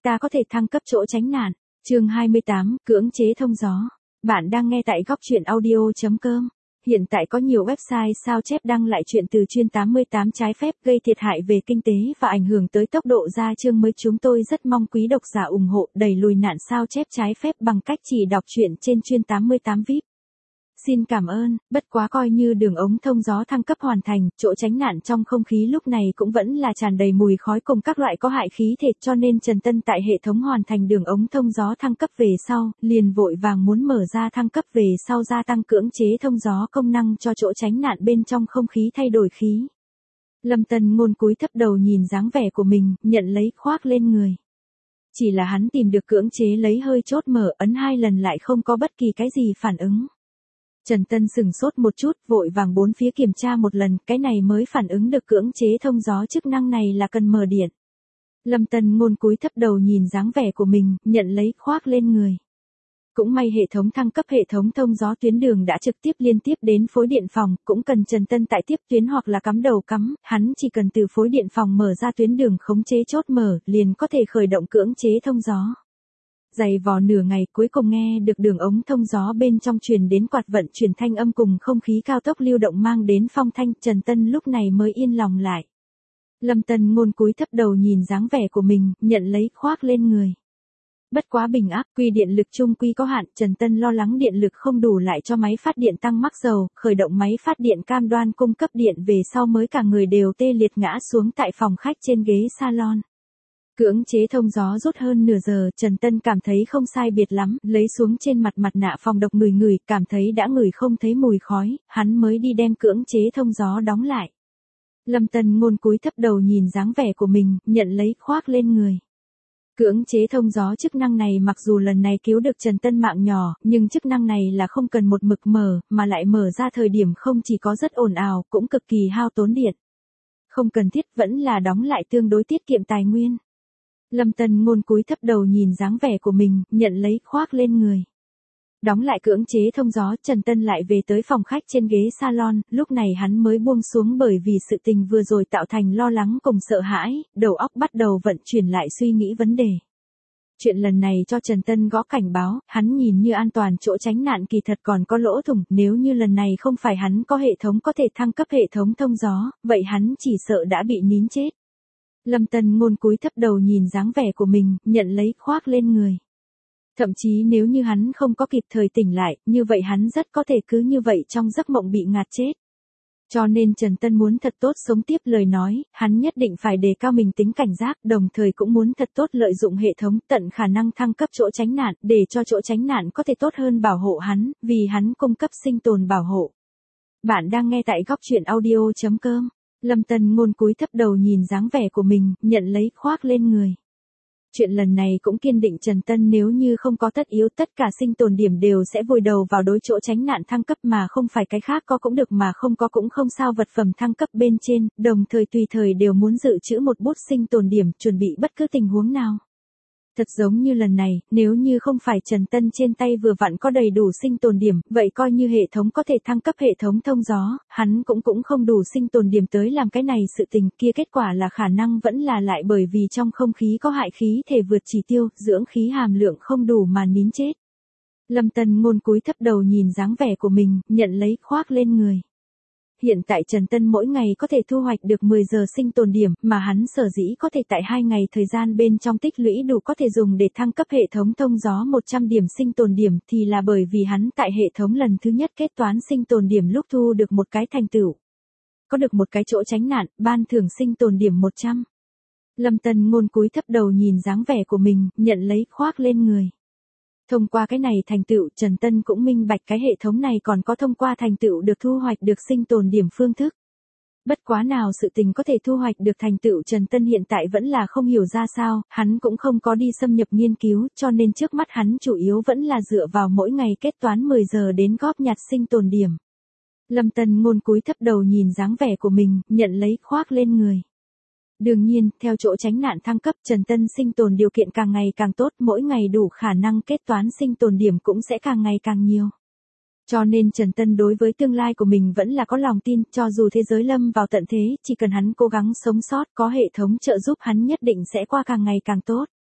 ta có thể thăng cấp chỗ tránh nạn. Chương 28, cưỡng chế thông gió. Bạn đang nghe tại góc truyện audio.com. Hiện tại có nhiều website sao chép đăng lại chuyện từ chuyên 88 trái phép gây thiệt hại về kinh tế và ảnh hưởng tới tốc độ ra chương mới. Chúng tôi rất mong quý độc giả ủng hộ đẩy lùi nạn sao chép trái phép bằng cách chỉ đọc truyện trên chuyên 88 VIP. Xin cảm ơn. Bất quá coi như đường ống thông gió thăng cấp hoàn thành, chỗ tránh nạn trong không khí lúc này cũng vẫn là tràn đầy mùi khói cùng các loại có hại khí thể, cho nên Trần Tân tại hệ thống hoàn thành đường ống thông gió thăng cấp về sau, liền vội vàng muốn mở ra thăng cấp về sau gia tăng cưỡng chế thông gió công năng cho chỗ tránh nạn bên trong không khí thay đổi khí. Lâm Tân Ngôn cúi thấp đầu nhìn dáng vẻ của mình, nhận lấy khoác lên người. Chỉ là hắn tìm được cưỡng chế lấy hơi chốt mở, ấn 2 lần lại không có bất kỳ cái gì phản ứng. Trần Tân sửng sốt một chút, vội vàng bốn phía kiểm tra một lần, cái này mới phản ứng được cưỡng chế thông gió chức năng này là cần mở điện. Lâm Tân Ngôn cúi thấp đầu nhìn dáng vẻ của mình, nhận lấy khoác lên người. Cũng may hệ thống thăng cấp hệ thống thông gió tuyến đường đã trực tiếp liên tiếp đến phối điện phòng, cũng cần Trần Tân tại tiếp tuyến hoặc là cắm đầu cắm, hắn chỉ cần từ phối điện phòng mở ra tuyến đường khống chế chốt mở, liền có thể khởi động cưỡng chế thông gió. Dày vò nửa ngày cuối cùng nghe được đường ống thông gió bên trong truyền đến quạt vận chuyển thanh âm cùng không khí cao tốc lưu động mang đến phong thanh, Trần Tân lúc này mới yên lòng lại. Lâm Tân Ngôn cúi thấp đầu nhìn dáng vẻ của mình, nhận lấy khoác lên người. Bất quá bình áp quy điện lực chung quy có hạn, Trần Tân lo lắng điện lực không đủ lại cho máy phát điện tăng mắc dầu, khởi động máy phát điện cam đoan cung cấp điện về sau mới cả người đều tê liệt ngã xuống tại phòng khách trên ghế salon. Cưỡng chế thông gió rút hơn nửa giờ, Trần Tân cảm thấy không sai biệt lắm, lấy xuống trên mặt nạ phòng độc ngửi, cảm thấy đã ngửi không thấy mùi khói, hắn mới đi đem cưỡng chế thông gió đóng lại. Lâm Tân Ngôn cúi thấp đầu nhìn dáng vẻ của mình, nhận lấy khoác lên người. Cưỡng chế thông gió chức năng này mặc dù lần này cứu được Trần Tân mạng nhỏ, nhưng chức năng này là không cần một mực mở, mà lại mở ra thời điểm không chỉ có rất ồn ào, cũng cực kỳ hao tốn điện. Không cần thiết vẫn là đóng lại tương đối tiết kiệm tài nguyên. Lâm Tân Ngôn cúi thấp đầu nhìn dáng vẻ của mình, nhận lấy khoác lên người. Đóng lại cưỡng chế thông gió, Trần Tân lại về tới phòng khách trên ghế salon, lúc này hắn mới buông xuống bởi vì sự tình vừa rồi tạo thành lo lắng cùng sợ hãi, đầu óc bắt đầu vận chuyển lại suy nghĩ vấn đề. Chuyện lần này cho Trần Tân gõ cảnh báo, hắn nhìn như an toàn chỗ tránh nạn kỳ thật còn có lỗ thủng, nếu như lần này không phải hắn có hệ thống có thể thăng cấp hệ thống thông gió, vậy hắn chỉ sợ đã bị nín chết. Lâm Tân Ngôn cúi thấp đầu nhìn dáng vẻ của mình, nhận lấy khoác lên người. Thậm chí nếu như hắn không có kịp thời tỉnh lại, như vậy hắn rất có thể cứ như vậy trong giấc mộng bị ngạt chết. Cho nên Trần Tân muốn thật tốt sống tiếp lời nói, hắn nhất định phải đề cao mình tính cảnh giác, đồng thời cũng muốn thật tốt lợi dụng hệ thống tận khả năng thăng cấp chỗ tránh nạn, để cho chỗ tránh nạn có thể tốt hơn bảo hộ hắn, vì hắn cung cấp sinh tồn bảo hộ. Bạn đang nghe tại góc truyện audio.com. Lâm Tân Ngôn cúi thấp đầu nhìn dáng vẻ của mình, nhận lấy khoác lên người. Chuyện lần này cũng kiên định Trần Tân nếu như không có tất yếu tất cả sinh tồn điểm đều sẽ vùi đầu vào đối chỗ tránh nạn thăng cấp mà không phải cái khác có cũng được mà không có cũng không sao vật phẩm thăng cấp bên trên, đồng thời tùy thời đều muốn dự trữ một bút sinh tồn điểm chuẩn bị bất cứ tình huống nào. Thật giống như lần này, nếu như không phải Trần Tân trên tay vừa vặn có đầy đủ sinh tồn điểm, vậy coi như hệ thống có thể thăng cấp hệ thống thông gió, hắn cũng không đủ sinh tồn điểm tới làm cái này sự tình kia, kết quả là khả năng vẫn là lại bởi vì trong không khí có hại khí thể vượt chỉ tiêu, dưỡng khí hàm lượng không đủ mà nín chết. Lâm Tân Ngôn cúi thấp đầu nhìn dáng vẻ của mình, nhận lấy khoác lên người. Hiện tại Trần Tân mỗi ngày có thể thu hoạch được 10 giờ sinh tồn điểm, mà hắn sở dĩ có thể tại 2 ngày thời gian bên trong tích lũy đủ có thể dùng để thăng cấp hệ thống thông gió 100 điểm sinh tồn điểm thì là bởi vì hắn tại hệ thống lần thứ nhất kết toán sinh tồn điểm lúc thu được một cái thành tựu. Có được một cái chỗ tránh nạn, ban thưởng sinh tồn điểm 100. Lâm Tân Ngôn cúi thấp đầu nhìn dáng vẻ của mình, nhận lấy khoác lên người. Thông qua cái này thành tựu, Trần Tân cũng minh bạch cái hệ thống này còn có thông qua thành tựu được thu hoạch được sinh tồn điểm phương thức. Bất quá nào sự tình có thể thu hoạch được thành tựu Trần Tân hiện tại vẫn là không hiểu ra sao, hắn cũng không có đi xâm nhập nghiên cứu, cho nên trước mắt hắn chủ yếu vẫn là dựa vào mỗi ngày kết toán 10 giờ đến góp nhặt sinh tồn điểm. Lâm Tân Ngôn cúi thấp đầu nhìn dáng vẻ của mình, nhận lấy khoác lên người. Đương nhiên, theo chỗ tránh nạn thăng cấp, Trần Tân sinh tồn điều kiện càng ngày càng tốt, mỗi ngày đủ khả năng kết toán sinh tồn điểm cũng sẽ càng ngày càng nhiều. Cho nên Trần Tân đối với tương lai của mình vẫn là có lòng tin, cho dù thế giới lâm vào tận thế, chỉ cần hắn cố gắng sống sót, có hệ thống trợ giúp hắn nhất định sẽ qua càng ngày càng tốt.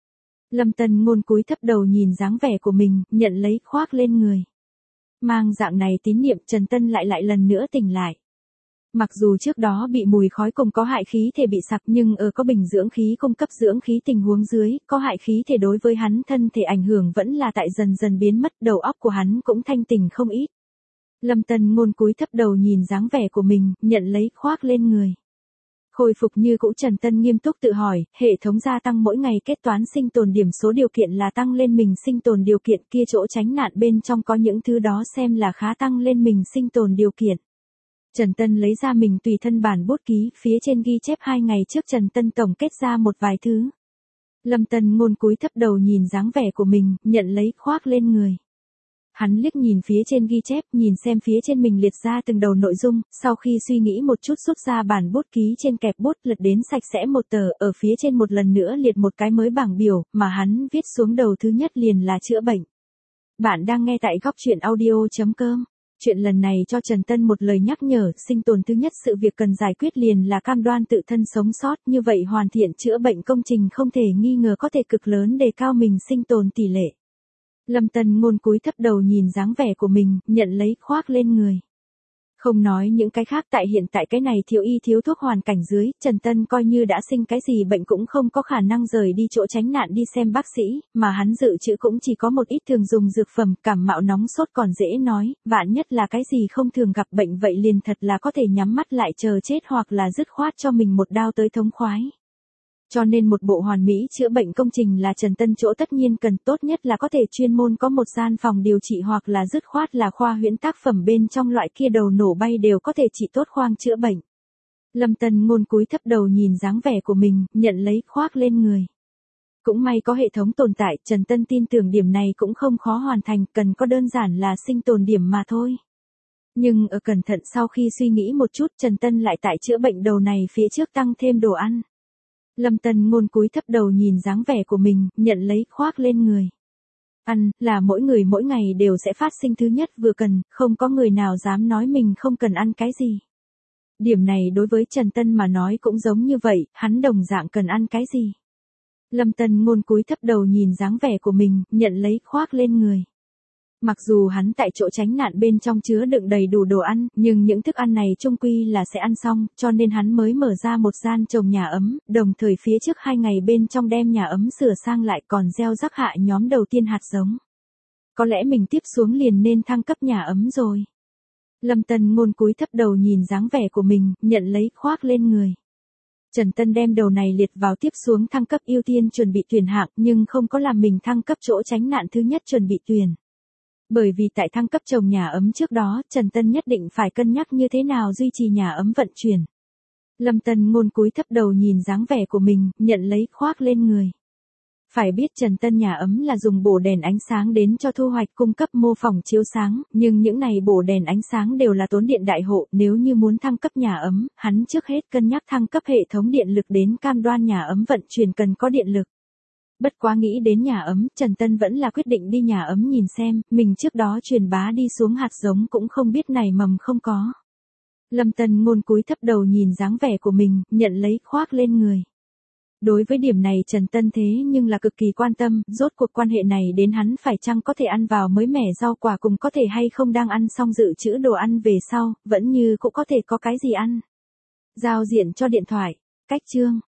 Lâm Tân Ngôn cúi thấp đầu nhìn dáng vẻ của mình, nhận lấy khoác lên người. Mang dạng này tín niệm, Trần Tân lại lần nữa tỉnh lại. Mặc dù trước đó bị mùi khói cùng có hại khí thể bị sặc, nhưng ở có bình dưỡng khí cung cấp dưỡng khí tình huống dưới, có hại khí thể đối với hắn thân thể ảnh hưởng vẫn là tại dần dần biến mất, đầu óc của hắn cũng thanh tỉnh không ít. Lâm Tân Ngôn cúi thấp đầu nhìn dáng vẻ của mình, nhận lấy khoác lên người. Khôi phục như cũ, Trần Tân nghiêm túc tự hỏi, hệ thống gia tăng mỗi ngày kết toán sinh tồn điểm số điều kiện là tăng lên mình sinh tồn điều kiện, kia chỗ tránh nạn bên trong có những thứ đó xem là khá tăng lên mình sinh tồn điều kiện. Trần Tân lấy ra mình tùy thân bản bút ký, phía trên ghi chép 2 ngày trước Trần Tân tổng kết ra một vài thứ. Lâm Tân Ngôn cúi thấp đầu nhìn dáng vẻ của mình, nhận lấy khoác lên người. Hắn liếc nhìn phía trên ghi chép, nhìn xem phía trên mình liệt ra từng đầu nội dung, sau khi suy nghĩ một chút rút ra bản bút ký trên kẹp bút, lật đến sạch sẽ một tờ, ở phía trên một lần nữa liệt một cái mới bảng biểu, mà hắn viết xuống đầu thứ nhất liền là chữa bệnh. Bạn đang nghe tại góc truyện audio.com. Chuyện lần này cho Trần Tân một lời nhắc nhở, sinh tồn thứ nhất sự việc cần giải quyết liền là cam đoan tự thân sống sót, như vậy hoàn thiện chữa bệnh công trình không thể nghi ngờ có thể cực lớn đề cao mình sinh tồn tỷ lệ. Lâm Tân Ngôn cúi thấp đầu nhìn dáng vẻ của mình, nhận lấy khoác lên người. Không nói những cái khác, tại hiện tại cái này thiếu y thiếu thuốc hoàn cảnh dưới, Trần Tân coi như đã sinh cái gì bệnh cũng không có khả năng rời đi chỗ tránh nạn đi xem bác sĩ, mà hắn dự trữ cũng chỉ có một ít thường dùng dược phẩm, cảm mạo nóng sốt còn dễ nói, vạn nhất là cái gì không thường gặp bệnh vậy liền thật là có thể nhắm mắt lại chờ chết hoặc là dứt khoát cho mình một đao tới thống khoái. Cho nên một bộ hoàn mỹ chữa bệnh công trình là Trần Tân chỗ tất nhiên cần, tốt nhất là có thể chuyên môn có một gian phòng điều trị hoặc là dứt khoát là khoa huyễn tác phẩm bên trong loại kia đầu nổ bay đều có thể trị tốt khoang chữa bệnh. Lâm Tân Ngôn cúi thấp đầu nhìn dáng vẻ của mình, nhận lấy khoác lên người. Cũng may có hệ thống tồn tại, Trần Tân tin tưởng điểm này cũng không khó hoàn thành, cần có đơn giản là sinh tồn điểm mà thôi. Nhưng ở cẩn thận sau khi suy nghĩ một chút, Trần Tân lại tại chữa bệnh đầu này phía trước tăng thêm đồ ăn. Lâm Tân Ngôn cúi thấp đầu nhìn dáng vẻ của mình, nhận lấy khoác lên người. Ăn, là mỗi người mỗi ngày đều sẽ phát sinh thứ nhất vừa cần, không có người nào dám nói mình không cần ăn cái gì. Điểm này đối với Trần Tân mà nói cũng giống như vậy, hắn đồng dạng cần ăn cái gì. Lâm Tân Ngôn cúi thấp đầu nhìn dáng vẻ của mình, nhận lấy khoác lên người. Mặc dù hắn tại chỗ tránh nạn bên trong chứa đựng đầy đủ đồ ăn, nhưng những thức ăn này chung quy là sẽ ăn xong, cho nên hắn mới mở ra một gian trồng nhà ấm, đồng thời phía trước 2 ngày bên trong đem nhà ấm sửa sang lại còn gieo rắc hạ nhóm đầu tiên hạt giống. Có lẽ mình tiếp xuống liền nên thăng cấp nhà ấm rồi. Lâm Tân Ngôn cúi thấp đầu nhìn dáng vẻ của mình, nhận lấy khoác lên người. Trần Tân đem đầu này liệt vào tiếp xuống thăng cấp ưu tiên chuẩn bị tuyển hạng, nhưng không có làm mình thăng cấp chỗ tránh nạn thứ nhất chuẩn bị tuyển. Bởi vì tại thăng cấp trồng nhà ấm trước đó, Trần Tân nhất định phải cân nhắc như thế nào duy trì nhà ấm vận chuyển. Lâm Tân Ngôn cúi thấp đầu nhìn dáng vẻ của mình, nhận lấy khoác lên người. Phải biết Trần Tân nhà ấm là dùng bổ đèn ánh sáng đến cho thu hoạch cung cấp mô phỏng chiếu sáng, nhưng những này bổ đèn ánh sáng đều là tốn điện đại hộ, nếu như muốn thăng cấp nhà ấm, hắn trước hết cân nhắc thăng cấp hệ thống điện lực đến cam đoan nhà ấm vận chuyển cần có điện lực. Bất quá nghĩ đến nhà ấm, Trần Tân vẫn là quyết định đi nhà ấm nhìn xem, mình trước đó truyền bá đi xuống hạt giống cũng không biết này mầm không có. Lâm Tân Ngôn cúi thấp đầu nhìn dáng vẻ của mình, nhận lấy khoác lên người. Đối với điểm này Trần Tân thế nhưng là cực kỳ quan tâm, rốt cuộc quan hệ này đến hắn phải chăng có thể ăn vào mới mẻ rau quả cùng có thể hay không đang ăn xong dự trữ đồ ăn về sau, vẫn như cũng có thể có cái gì ăn. Giao diện cho điện thoại, cách chương.